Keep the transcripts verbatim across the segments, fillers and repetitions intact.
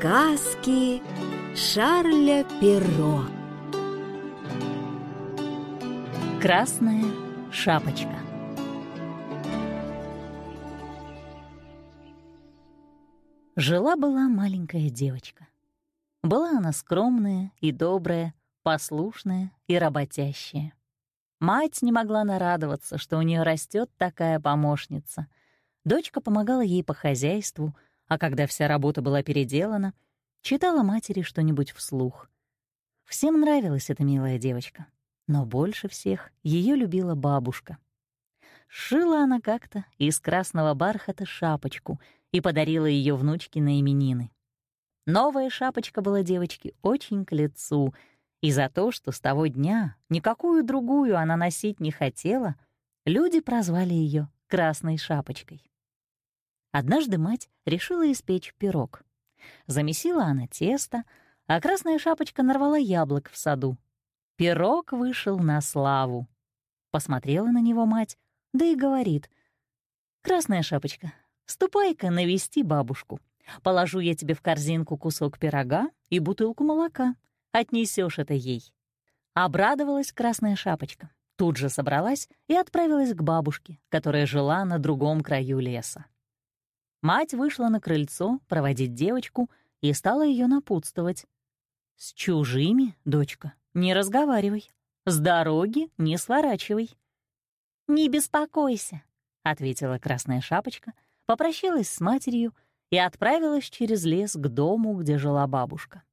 Сказки Шарля Перро. Красная шапочка. Жила-была маленькая девочка. Была она скромная и добрая, послушная и работящая. Мать не могла нарадоваться, что у нее растет такая помощница. Дочка помогала ей по хозяйству, а когда вся работа была переделана, читала матери что-нибудь вслух. Всем нравилась эта милая девочка, но больше всех ее любила бабушка. Сшила она как-то из красного бархата шапочку и подарила ее внучке на именины. Новая шапочка была девочке очень к лицу, и за то, что с того дня никакую другую она носить не хотела, люди прозвали ее Красной шапочкой. Однажды мать решила испечь пирог. Замесила она тесто, а Красная шапочка нарвала яблок в саду. Пирог вышел на славу. Посмотрела на него мать, да и говорит: «Красная шапочка, ступай-ка навести бабушку. Положу я тебе в корзинку кусок пирога и бутылку молока. Отнесешь это ей». Обрадовалась Красная шапочка, тут же собралась и отправилась к бабушке, которая жила на другом краю леса. Мать вышла на крыльцо проводить девочку и стала ее напутствовать. «С чужими, дочка, не разговаривай, с дороги не сворачивай». «Не беспокойся», — ответила Красная шапочка, попрощалась с матерью и отправилась через лес к дому, где жила бабушка.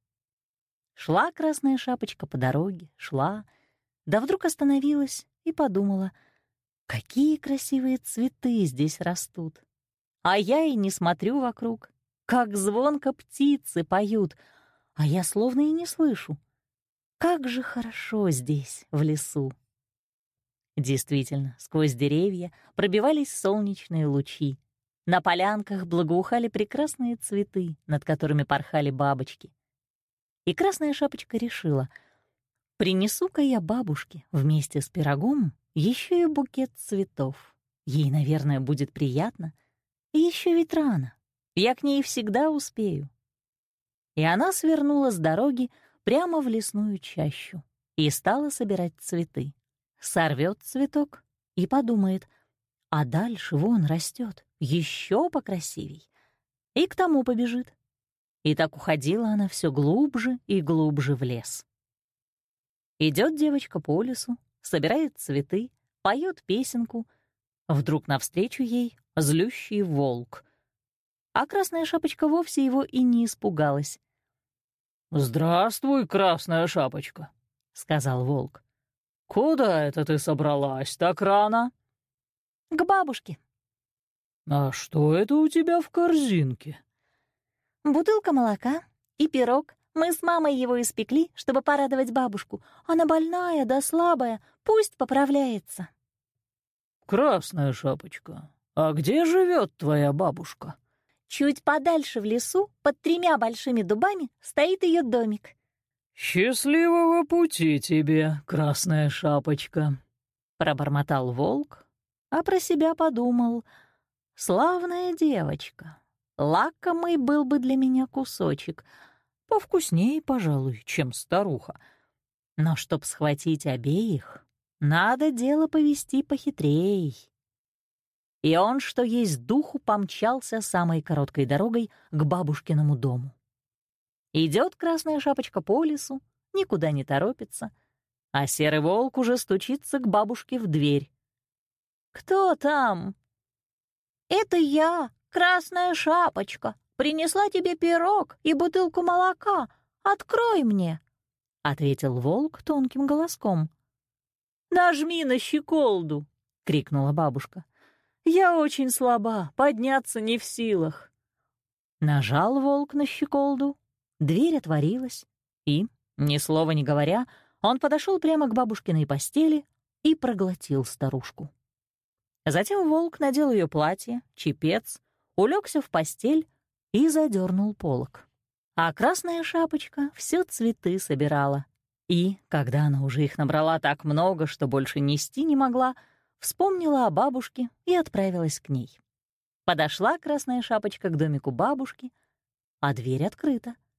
Шла Красная шапочка по дороге, шла, да вдруг остановилась и подумала: какие красивые цветы здесь растут. А я и не смотрю вокруг, как звонко птицы поют, а я словно и не слышу. Как же хорошо здесь, в лесу. Действительно, сквозь деревья пробивались солнечные лучи. На полянках благоухали прекрасные цветы, над которыми порхали бабочки. И Красная шапочка решила: принесу-ка я бабушке вместе с пирогом еще и букет цветов. Ей, наверное, будет приятно. И еще ведь рано, я к ней всегда успею. И она свернула с дороги прямо в лесную чащу и стала собирать цветы. Сорвет цветок и подумает: а дальше вон растет еще покрасивей. И к тому побежит. И так уходила она все глубже и глубже в лес. Идет девочка по лесу, собирает цветы, поет песенку. Вдруг навстречу ей злющий волк. А Красная шапочка вовсе его и не испугалась. «Здравствуй, Красная шапочка», — сказал волк. «Куда это ты собралась так рано?» «К бабушке». «А что это у тебя в корзинке?» «Бутылка молока и пирог. Мы с мамой его испекли, чтобы порадовать бабушку. Она больная да слабая, пусть поправляется». «Красная шапочка, а где живет твоя бабушка?» «Чуть подальше в лесу, под тремя большими дубами, стоит ее домик». «Счастливого пути тебе, Красная шапочка», — пробормотал волк, а про себя подумал: славная девочка, лакомый был бы для меня кусочек, повкуснее, пожалуй, чем старуха. Но чтоб схватить обеих, надо дело повести похитрей». И он, что есть духу, помчался самой короткой дорогой к бабушкиному дому. Идет Красная шапочка по лесу, никуда не торопится, а серый волк уже стучится к бабушке в дверь. «Кто там?» «Это я, Красная шапочка, принесла тебе пирог и бутылку молока. Открой мне», — ответил волк тонким голоском. «Нажми на щеколду», — крикнула бабушка. «Я очень слаба, подняться не в силах». Нажал волк на щеколду, дверь отворилась, и, ни слова не говоря, он подошел прямо к бабушкиной постели и проглотил старушку. Затем волк надел ее платье, чепец, улегся в постель и задернул полог. А Красная шапочка все цветы собирала. И, когда она уже их набрала так много, что больше нести не могла, вспомнила о бабушке и отправилась к ней. Подошла Красная шапочка к домику бабушки, а дверь открыта.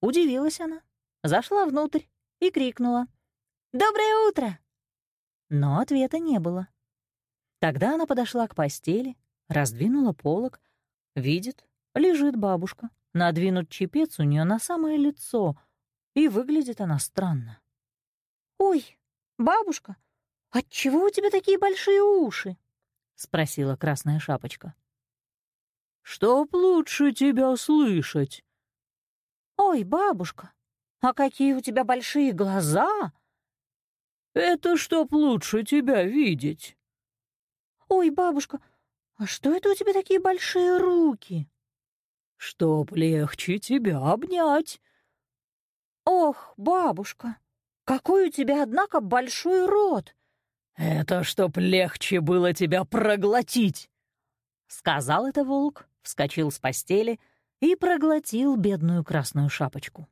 Удивилась она, зашла внутрь и крикнула: «Доброе утро!» Но ответа не было. Тогда она подошла к постели, раздвинула полог, видит, лежит бабушка, надвинут чепец у нее на самое лицо, и выглядит она странно. «Ой, бабушка, отчего у тебя такие большие уши?» — спросила Красная Шапочка. «Чтоб лучше тебя слышать». «Ой, бабушка, а какие у тебя большие глаза!» «Это чтоб лучше тебя видеть». «Ой, бабушка, а что это у тебя такие большие руки?» «Чтоб легче тебя обнять». «Ох, бабушка, какой у тебя, однако, большой рот!» «Это чтоб легче было тебя проглотить». Сказал это волк, вскочил с постели и проглотил бедную Красную Шапочку.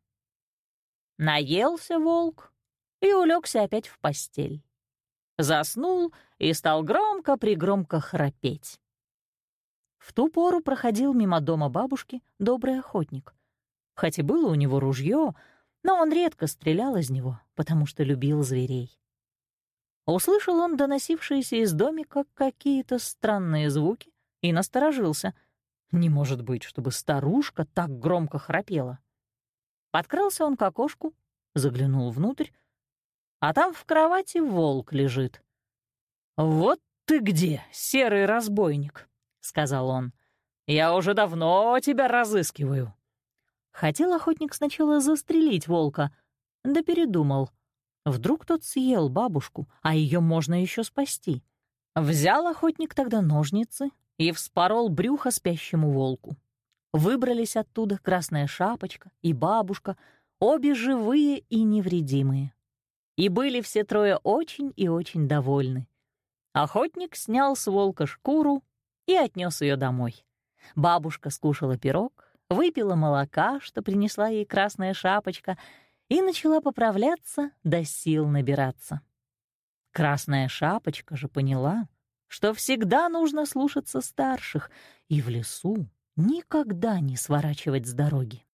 Наелся волк и улегся опять в постель. Заснул и стал громко-пригромко храпеть. В ту пору проходил мимо дома бабушки добрый охотник. Хоть и было у него ружье, но он редко стрелял из него, потому что любил зверей. Услышал он доносившиеся из домика какие-то странные звуки и насторожился. Не может быть, чтобы старушка так громко храпела. Подкрался он к окошку, заглянул внутрь, а там в кровати волк лежит. «Вот ты где, серый разбойник!» — сказал он. «Я уже давно тебя разыскиваю». Хотел охотник сначала застрелить волка, да передумал. Вдруг тот съел бабушку, а ее можно еще спасти. Взял охотник тогда ножницы и вспорол брюхо спящему волку. Выбрались оттуда Красная Шапочка и бабушка, обе живые и невредимые. И были все трое очень и очень довольны. Охотник снял с волка шкуру и отнес ее домой. Бабушка скушала пирог, выпила молока, что принесла ей Красная Шапочка, и начала поправляться, до сил набираться. Красная Шапочка же поняла, что всегда нужно слушаться старших и в лесу никогда не сворачивать с дороги.